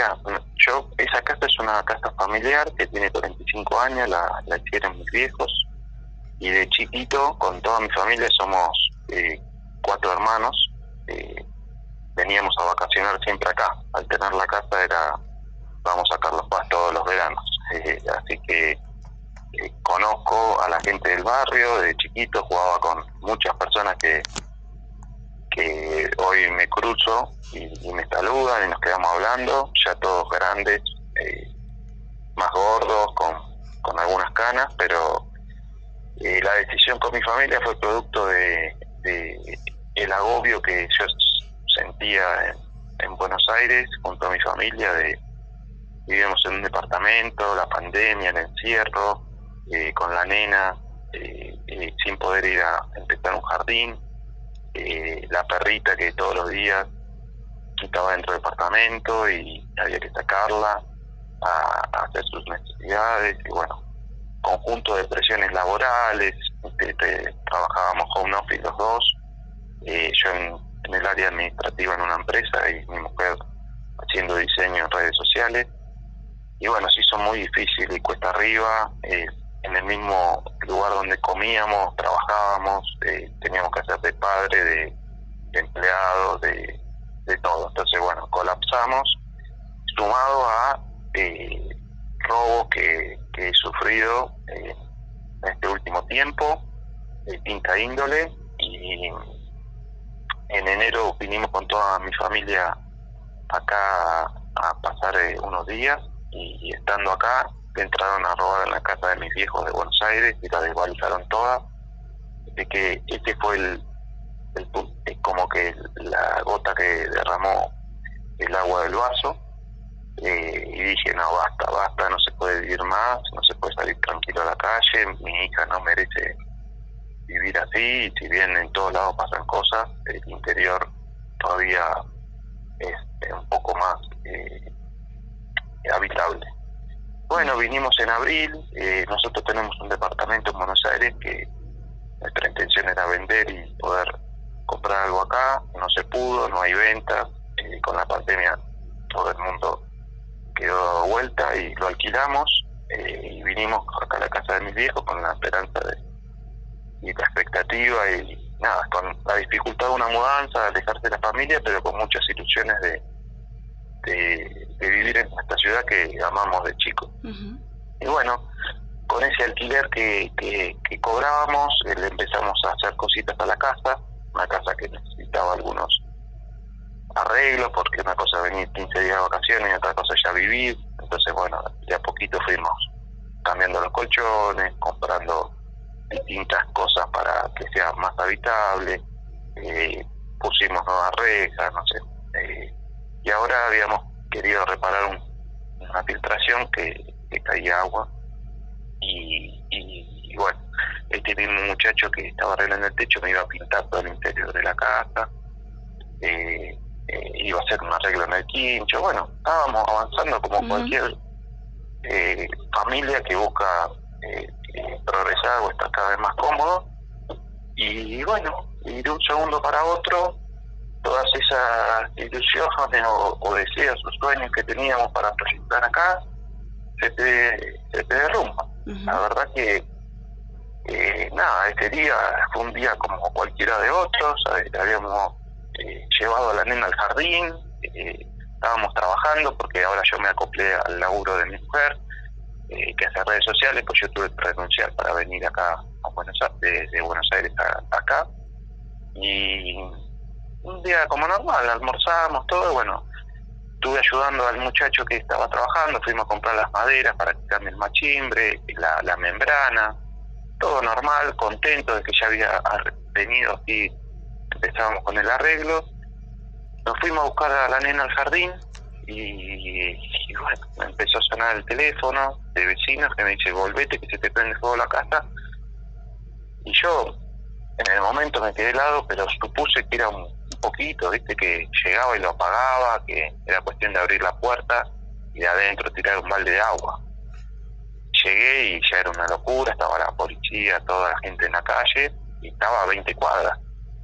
mira, esa casa es una casa familiar que tiene 45 años, la hicieron mis viejos, y de chiquito, con toda mi familia, somos 4 hermanos, veníamos a vacacionar siempre acá. Al tener la casa vamos a Carlos Paz todos los veranos, así que conozco a la gente del barrio. De chiquito jugaba con muchas personas que hoy me cruzo y me saludan y nos quedamos hablando, ya todos grandes, más gordos, con algunas canas, pero la decisión con mi familia fue producto de el agobio que yo sentía en Buenos Aires junto a mi familia. Vivíamos en un departamento, la pandemia, el encierro, con la nena, sin poder ir a empezar un jardín, la perrita que todos los días estaba dentro del departamento y había que sacarla a hacer sus necesidades, y bueno, conjunto de presiones laborales. Trabajábamos home office los dos, yo en el área administrativa en una empresa y mi mujer haciendo diseño en redes sociales, y bueno, se hizo muy difícil y cuesta arriba. En el mismo lugar donde comíamos, trabajábamos, teníamos que hacer de padre, de empleado, de todo. Entonces, bueno, colapsamos, sumado a robos que he sufrido en este último tiempo, de distinta índole, y en enero vinimos con toda mi familia acá a pasar unos días, y estando acá entraron a robar en la casa de mis viejos de Buenos Aires y la desvalijaron toda. Así que este fue como que la gota que derramó el agua del vaso, y dije, no, basta, no se puede vivir más, no se puede salir tranquilo a la calle, mi hija no merece vivir así, y si bien en todos lados pasan cosas, el interior todavía es un poco más habitable. Bueno, vinimos en abril. Nosotros tenemos un departamento en Buenos Aires que nuestra intención era vender y poder comprar algo acá. No se pudo, no hay ventas. Con la pandemia todo el mundo quedó de vuelta y lo alquilamos, y vinimos acá a la casa de mis viejos con la esperanza y la expectativa, y nada, con la dificultad de una mudanza, de alejarse de la familia, pero con muchas ilusiones de vivir en esta ciudad que amamos de chico. Uh-huh. Y bueno, con ese alquiler que cobrábamos, le empezamos a hacer cositas a la casa, una casa que necesitaba algunos arreglos, porque una cosa es venir 15 días de vacaciones y otra cosa es ya vivir. Entonces, bueno, de a poquito fuimos cambiando los colchones, comprando distintas cosas para que sea más habitable, pusimos nuevas rejas, no sé, y ahora habíamos querido reparar una filtración que caía agua, y bueno, este mismo muchacho que estaba arreglando el techo me iba a pintar todo el interior de la casa, iba a hacer un arreglo en el quincho. Bueno, estábamos avanzando como cualquier familia que busca progresar o estar cada vez más cómodo, y bueno, y de un segundo para otro todas esas ilusiones o deseos o sueños que teníamos para proyectar acá se te derrumban. Uh-huh. La verdad que nada, este día fue un día como cualquiera de otros. Habíamos llevado a la nena al jardín, estábamos trabajando porque ahora yo me acoplé al laburo de mi mujer, que hace redes sociales, pues yo tuve que renunciar para venir acá a Buenos Aires, de Buenos Aires acá, y un día como normal, almorzamos todo. Bueno, estuve ayudando al muchacho que estaba trabajando, fuimos a comprar las maderas para quitarme el machimbre, la membrana, todo normal, contento de que ya había venido aquí, empezábamos con el arreglo. Nos fuimos a buscar a la nena al jardín, y bueno, me empezó a sonar el teléfono de vecinos que me dice, volvete que se te prende fuego la casa. Y yo en el momento me quedé helado, pero supuse que era un poquito, viste, que llegaba y lo apagaba, que era cuestión de abrir la puerta y de adentro tirar un balde de agua. Llegué y ya era una locura, estaba la policía, toda la gente en la calle, y estaba a 20 cuadras.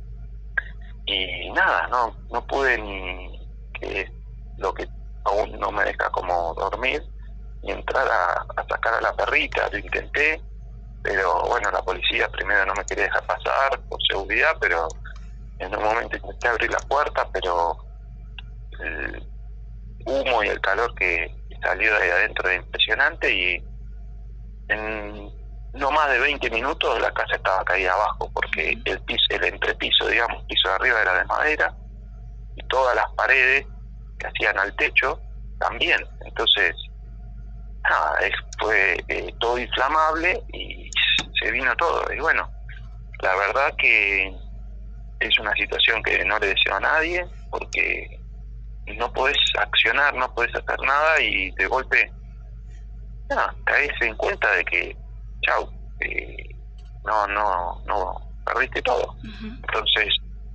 Y nada, no pude ni, que lo que aún no me deja como dormir y entrar a sacar a la perrita. Lo intenté, pero bueno, la policía primero no me quería dejar pasar por seguridad, pero en un momento intenté abrir la puerta, pero el humo y el calor que salió de ahí adentro era impresionante, y en no más de 20 minutos la casa estaba caída abajo, porque el piso, el entrepiso, digamos, piso de arriba era de madera, y todas las paredes que hacían al techo también. Entonces, nada, fue todo inflamable y se vino todo. Y bueno, la verdad que es una situación que no le deseo a nadie, porque no podés accionar, no podés hacer nada, y de golpe caes en cuenta de que chau, no perdiste todo. Entonces,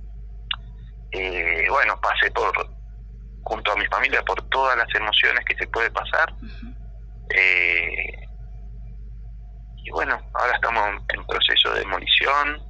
bueno, pasé junto a mi familia por todas las emociones que se puede pasar. Y bueno, ahora estamos en proceso de demolición.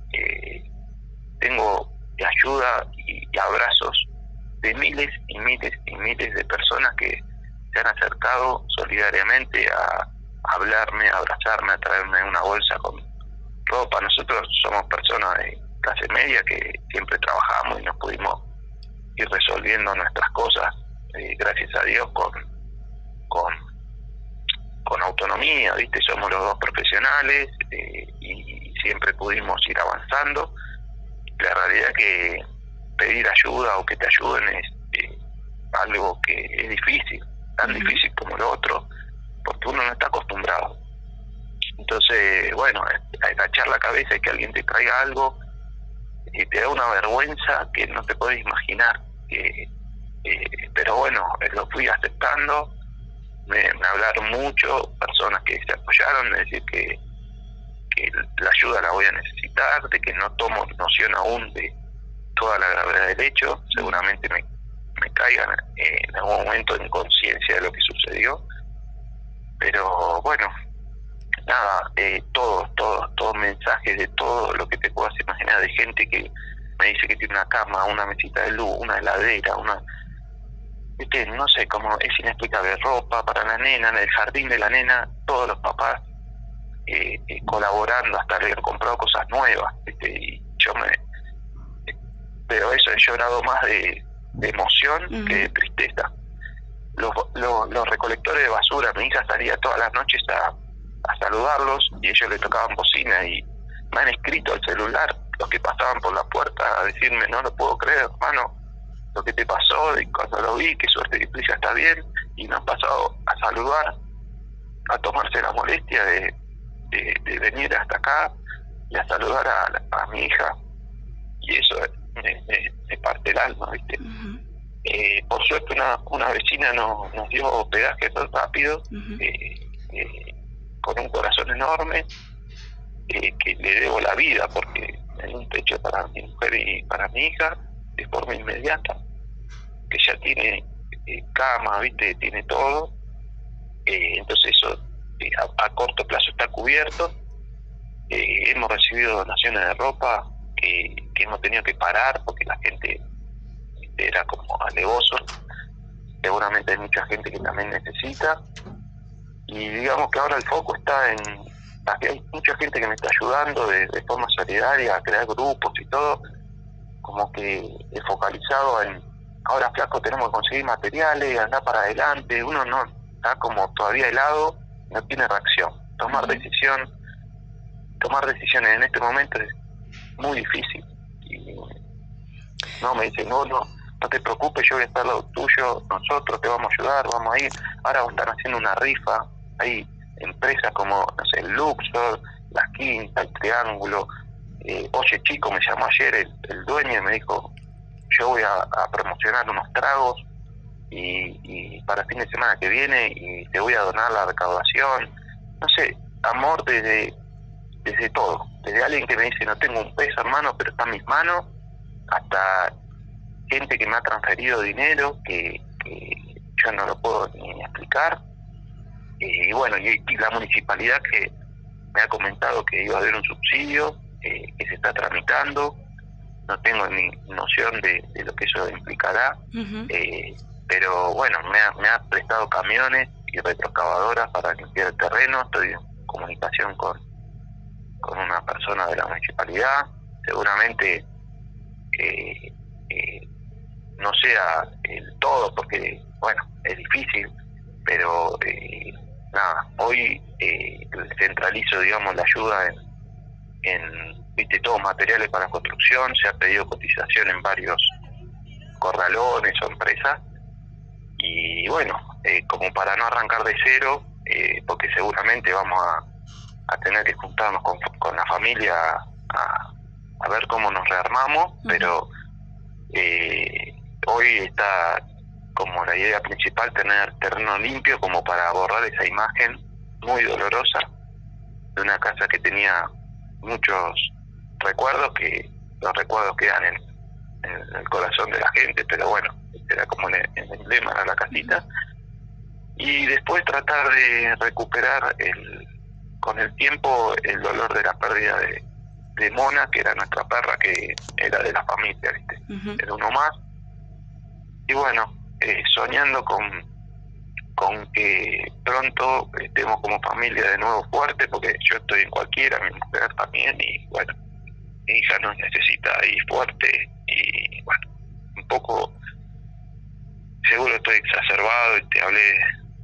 Tengo ayuda y abrazos de miles y miles y miles de personas que se han acercado solidariamente a hablarme, a abrazarme, a traerme una bolsa con ropa. Nosotros somos personas de clase media que siempre trabajamos y nos pudimos ir resolviendo nuestras cosas, gracias a Dios, con autonomía, ¿viste? Somos los dos profesionales, y siempre pudimos ir avanzando. La realidad que pedir ayuda o que te ayuden es algo que es difícil, tan difícil como lo otro, porque uno no está acostumbrado. Entonces, bueno, agachar la cabeza y que alguien te traiga algo, te da una vergüenza que no te podés imaginar. Pero bueno, lo fui aceptando. Me hablaron mucho, personas que se apoyaron, de decir que la ayuda la voy a necesitar, de que no tomo noción aún de toda la gravedad del hecho. Seguramente me caigan en algún momento en conciencia de lo que sucedió. Pero bueno, nada, todos mensajes de todo lo que te puedas imaginar, de gente que me dice que tiene una cama, una mesita de luz, una heladera, ¿viste? No sé, cómo es inexplicable, ropa para la nena, en el jardín de la nena, todos los papás colaborando, hasta le han comprado cosas nuevas, ¿viste? Y yo pero eso, he llorado más de emoción que de tristeza. Los recolectores de basura, mi hija salía todas las noches a saludarlos, y ellos le tocaban bocina, y me han escrito al celular los que pasaban por la puerta a decirme: no lo puedo creer, hermano, lo que te pasó, y cuando lo vi, qué suerte que tu hija está bien. Y me han pasado a saludar, a tomarse la molestia de venir hasta acá y a saludar a mi hija, y eso me parte el alma, ¿viste? Por suerte una vecina nos dio hospedaje tan rápido, con un corazón enorme, que le debo la vida, porque hay un techo para mi mujer y para mi hija de forma inmediata, que ya tiene cama, ¿viste? Tiene todo. Entonces eso a corto plazo está cubierto. Hemos recibido donaciones de ropa que hemos tenido que parar porque la gente era como alevoso. Seguramente hay mucha gente que también necesita, y digamos que ahora el foco está en que hay mucha gente que me está ayudando de forma solidaria a crear grupos y todo, como que he focalizado en ahora, flaco, tenemos que conseguir materiales, andar para adelante. Uno no está como todavía helado, no tiene reacción. Tomar decisiones en este momento es muy difícil. Y no, me dicen: no te preocupes, yo voy a estar al lado tuyo, nosotros te vamos a ayudar, vamos a ir. Ahora están haciendo una rifa, hay empresas como, no sé, el Luxor, La Quinta, el Triángulo. Oye, Chico me llamó ayer el dueño y me dijo: yo voy a promocionar unos tragos y para el fin de semana que viene, y te voy a donar la recaudación. No sé, amor desde todo, desde alguien que me dice: no tengo un peso, hermano, pero está en mis manos, hasta gente que me ha transferido dinero que yo no lo puedo ni explicar. Y bueno, y la municipalidad que me ha comentado que iba a haber un subsidio que se está tramitando. No tengo ni noción de lo que eso implicará, pero bueno, me ha prestado camiones y retroexcavadoras para limpiar el terreno. Estoy en comunicación con una persona de la municipalidad. Seguramente no sea el todo, porque bueno, es difícil, pero nada, hoy centralizo, digamos, la ayuda en todos materiales para construcción. Se ha pedido cotización en varios corralones o empresas, y bueno, como para no arrancar de cero, porque seguramente vamos a tener que juntarnos con la familia a ver cómo nos rearmamos, pero hoy está como la idea principal tener terreno limpio, como para borrar esa imagen muy dolorosa de una casa que tenía muchos recuerdos, que los recuerdos quedan en el corazón de la gente, pero bueno, era como el emblema de la casita. Y después tratar de recuperar con el tiempo el dolor de la pérdida de Mona, que era nuestra perra, que era de la familia, ¿viste? Era uno más. Y bueno, soñando con que pronto estemos como familia de nuevo fuerte, porque yo estoy en cualquiera, mi mujer también, y bueno, mi hija nos necesita ahí fuerte. Y bueno, un poco, seguro estoy exacerbado y te hablé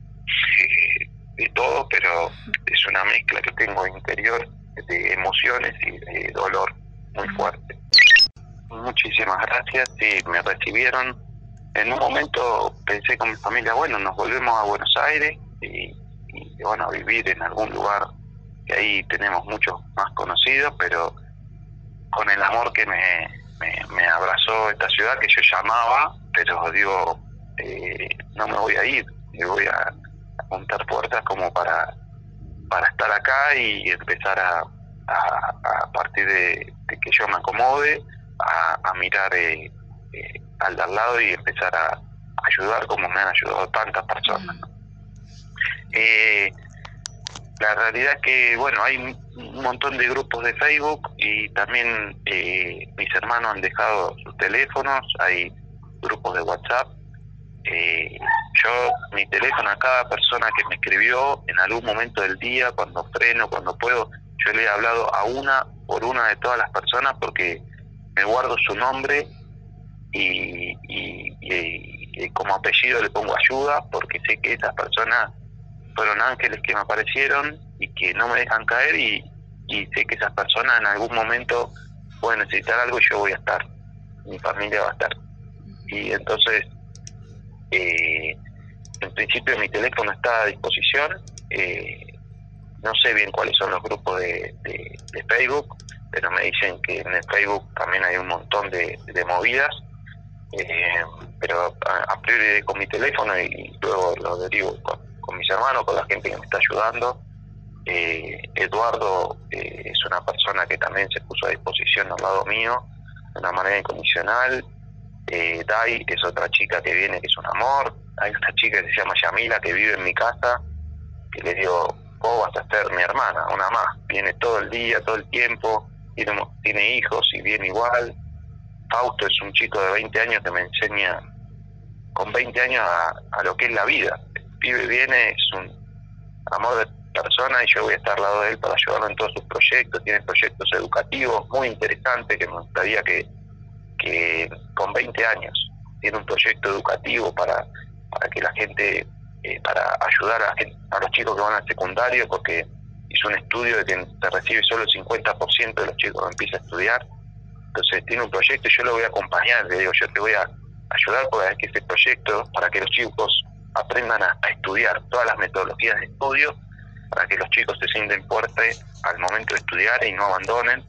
de todo, pero es una mezcla que tengo interior de emociones y de dolor muy fuerte. Muchísimas gracias. Sí, me recibieron. En un momento pensé con mi familia, bueno, nos volvemos a Buenos Aires y bueno, a vivir en algún lugar que ahí tenemos muchos más conocidos, pero con el amor que me abrazó esta ciudad, que yo llamaba, pero digo, no me voy a ir, yo voy a juntar fuerzas como para estar acá y empezar a partir de que yo me acomode, a mirar al de al lado y empezar a ayudar como me han ayudado tantas personas. La realidad es que, bueno, hay un montón de grupos de Facebook, y también mis hermanos han dejado sus teléfonos, hay grupos de WhatsApp. Yo, mi teléfono, a cada persona que me escribió en algún momento del día, cuando freno, cuando puedo, yo le he hablado a una por una de todas las personas, porque me guardo su nombre y como apellido le pongo ayuda, porque sé que esas personas fueron ángeles que me aparecieron y que no me dejan caer, y sé que esas personas en algún momento pueden necesitar algo y yo voy a estar, mi familia va a estar. Y entonces, en principio mi teléfono está a disposición. No sé bien cuáles son los grupos de Facebook, pero me dicen que en el Facebook también hay un montón de movidas, pero a priori con mi teléfono, y luego lo derivo con mis hermanos, con la gente que me está ayudando. Eduardo es una persona que también se puso a disposición al lado mío de una manera incondicional. Dai es otra chica que viene, que es un amor. Hay una chica que se llama Yamila, que vive en mi casa, que le digo, vos vas a ser mi hermana, una más. Viene todo el día, todo el tiempo, tiene hijos y viene igual. Fausto es un chico de 20 años que me enseña con 20 años a lo que es la vida. Viene, es un amor de persona, y yo voy a estar al lado de él para ayudarlo en todos sus proyectos. Tiene proyectos educativos muy interesantes que me gustaría que con 20 años tiene un proyecto educativo para que la gente, para ayudar a los chicos que van al secundario, porque hizo un estudio de que se recibe solo el 50% de los chicos que empiezan a estudiar. Entonces tiene un proyecto y yo lo voy a acompañar, le digo, yo te voy a ayudar para que ese proyecto, para que los chicos aprendan a estudiar todas las metodologías de estudio, para que los chicos se sienten fuertes al momento de estudiar y no abandonen,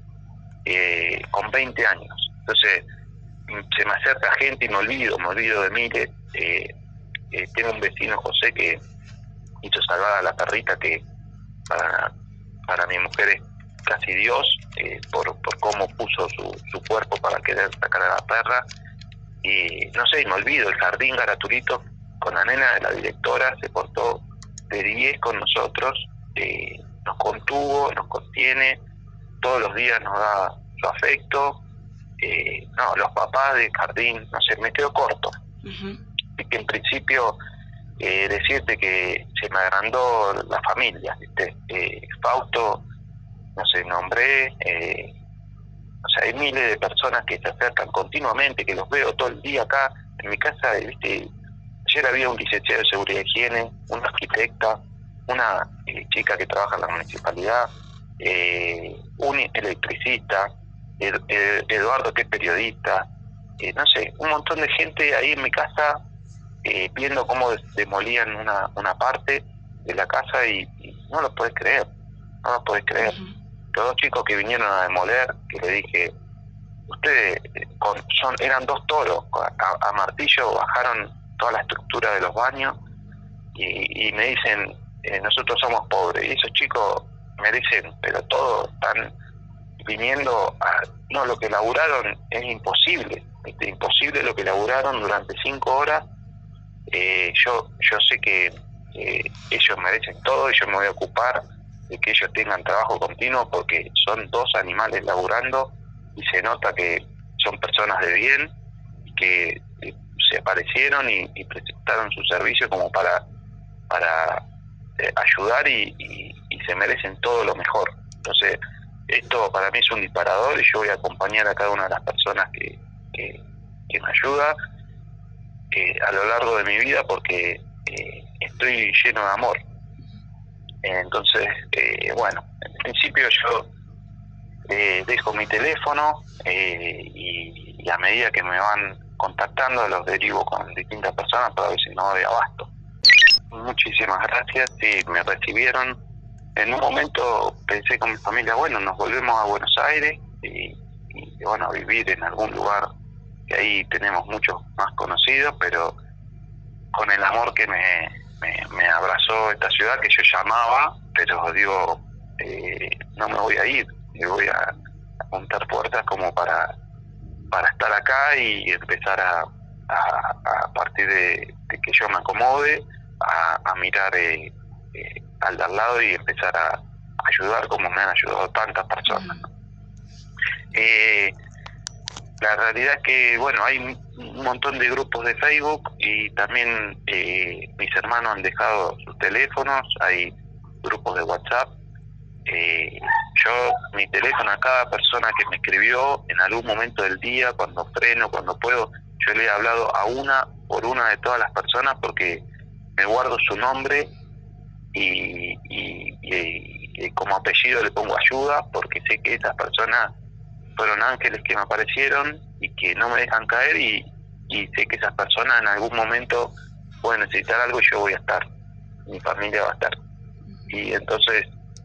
con 20 años. Entonces se me acerca gente y me olvido de Mire. Tengo un vecino, José, que hizo salvar a la perrita, que para mi mujer es casi Dios, por cómo puso su cuerpo para querer sacar a la perra. Y no sé, me olvido. El jardín Garaturito, con la nena de la directora, se portó de 10 con nosotros, nos contuvo, nos contiene, todos los días nos da su afecto. Los papás del jardín, no sé, me quedo corto. que en principio decirte que se me agrandó la familia, ¿viste? Fausto, no sé, nombré, o sea, hay miles de personas que se acercan continuamente, que los veo todo el día acá en mi casa, ¿viste? Ayer había un licenciado de seguridad y higiene, una arquitecta, una chica que trabaja en la municipalidad, un electricista, Eduardo, que es periodista, no sé, un montón de gente ahí en mi casa viendo cómo demolían una parte de la casa y no lo podés creer, no lo podés creer. Los dos chicos que vinieron a demoler, que le dije, ustedes eran dos toros, a martillo bajaron toda la estructura de los baños y me dicen, nosotros somos pobres, y esos chicos me dicen, pero todos están viniendo no, lo que laburaron es imposible, imposible lo que laburaron durante 5 horas. Yo sé que ellos merecen todo y yo me voy a ocupar de que ellos tengan trabajo continuo, porque son 2 animales laburando y se nota que son personas de bien y que se aparecieron y presentaron su servicio como para ayudar y se merecen todo lo mejor. Entonces, esto para mí es un disparador y yo voy a acompañar a cada una de las personas que me ayuda a lo largo de mi vida, porque estoy lleno de amor. Entonces, bueno, en principio yo dejo mi teléfono y a medida que me van contactando los derivo con distintas personas para ver si no doy abasto. Muchísimas gracias, sí, me recibieron. En un momento pensé con mi familia, bueno, nos volvemos a Buenos Aires y bueno, a vivir en algún lugar que ahí tenemos muchos más conocidos, pero con el amor que me abrazó esta ciudad, que yo llamaba, pero digo, no me voy a ir, yo voy a montar puertas como para estar acá y empezar a partir de que yo me acomode, a mirar al de al lado y empezar a ayudar como me han ayudado tantas personas. La realidad es que, bueno, hay un montón de grupos de Facebook y también mis hermanos han dejado sus teléfonos, hay grupos de WhatsApp. Yo, mi teléfono, a cada persona que me escribió en algún momento del día, cuando freno, cuando puedo, yo le he hablado a una por una de todas las personas, porque me guardo su nombre y como apellido le pongo ayuda, porque sé que esas personas fueron ángeles que me aparecieron y que no me dejan caer, y sé que esas personas en algún momento pueden necesitar algo y yo voy a estar, mi familia va a estar. Y entonces,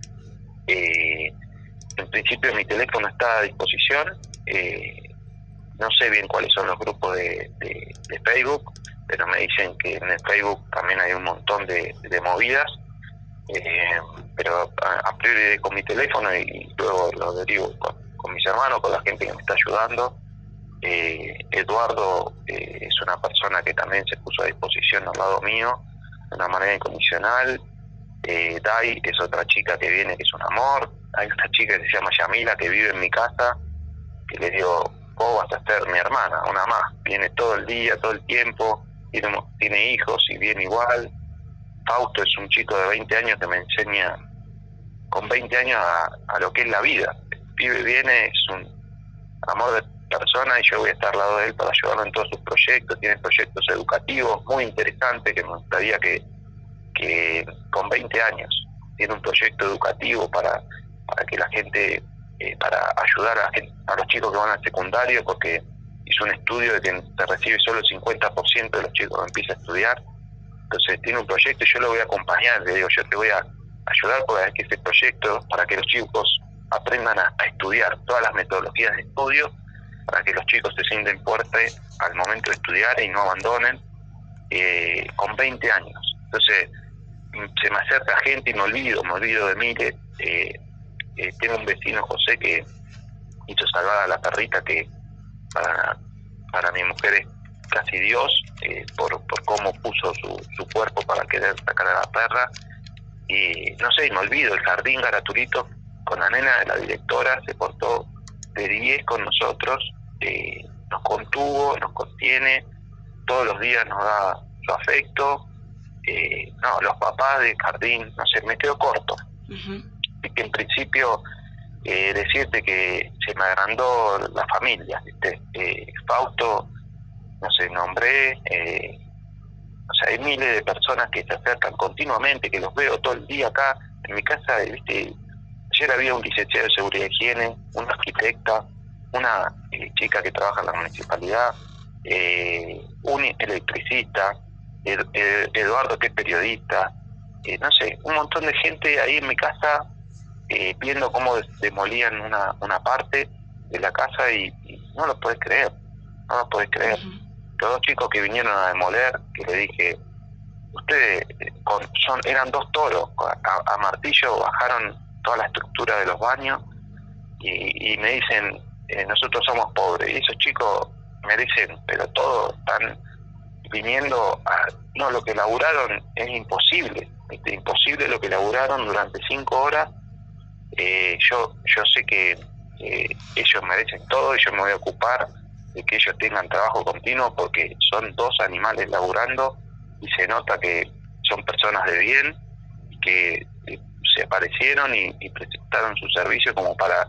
en principio mi teléfono está a disposición. No sé bien cuáles son los grupos de Facebook, pero me dicen que en el Facebook también hay un montón de movidas, pero a priori dejo mi teléfono y luego lo derivo con mis hermanos, con la gente que me está ayudando. Eduardo es una persona que también se puso a disposición al lado mío de una manera incondicional. Dai es otra chica que viene, que es un amor. Hay una chica que se llama Yamila, que vive en mi casa, que le digo, vos vas a ser mi hermana, una más. Viene todo el día, todo el tiempo, tiene hijos y viene igual. Fausto es un chico de 20 años que me enseña con 20 años a lo que es la vida. Viene, es un amor de persona y yo voy a estar al lado de él para ayudarlo en todos sus proyectos. Tiene proyectos educativos muy interesantes que me gustaría que con 20 años tiene un proyecto educativo para que la gente, para ayudar a los chicos que van al secundario, porque hizo un estudio de que se recibe solo el 50% de los chicos que empiezan a estudiar. Entonces tiene un proyecto y yo lo voy a acompañar, le digo, yo te voy a ayudar para que ese proyecto, para que los chicos aprendan a estudiar todas las metodologías de estudio, para que los chicos se sienten fuertes al momento de estudiar y no abandonen, con 20 años. Entonces se me acerca gente y me olvido de Mire. Tengo un vecino, José, que hizo salvar a la perrita, que para mi mujer es casi Dios, por cómo puso su cuerpo para querer sacar a la perra. Y no sé, me olvido. El jardín Garaturito, con la nena de la directora, se portó de 10 con nosotros, nos contuvo, nos contiene, todos los días nos da su afecto. No, los papás de jardín, no sé, me quedo corto. Y que en principio decirte que se me agrandó la familia, ¿viste? Fausto, no sé, nombré, o sea, hay miles de personas que se acercan continuamente, que los veo todo el día acá en mi casa, ¿viste? Ayer había un licenciado de seguridad y higiene, una arquitecta, una chica que trabaja en la municipalidad, un electricista, Eduardo, que es periodista, no sé, un montón de gente ahí en mi casa viendo cómo demolían una parte de la casa y no lo podés creer, no lo podés creer. Los dos chicos que vinieron a demoler, que le dije, ustedes eran dos toros, a martillo bajaron toda la estructura de los baños y me dicen, nosotros somos pobres, y esos chicos me dicen, pero todos están viniendo no, lo que laburaron es imposible, imposible lo que laburaron durante 5 horas. Yo sé que ellos merecen todo y yo me voy a ocupar de que ellos tengan trabajo continuo, porque son 2 animales laburando y se nota que son personas de bien y que se aparecieron y presentaron su servicio como para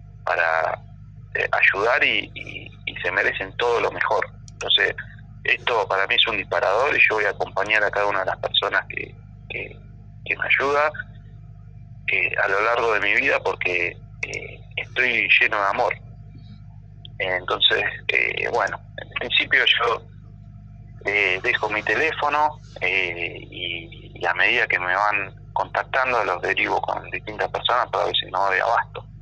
ayudar y se merecen todo lo mejor. Entonces esto para mí es un disparador y yo voy a acompañar a cada una de las personas que me ayuda a lo largo de mi vida, porque estoy lleno de amor. Entonces, bueno, en principio yo dejo mi teléfono y a medida que me van contactando los derivo con distintas personas para ver si no doy abasto.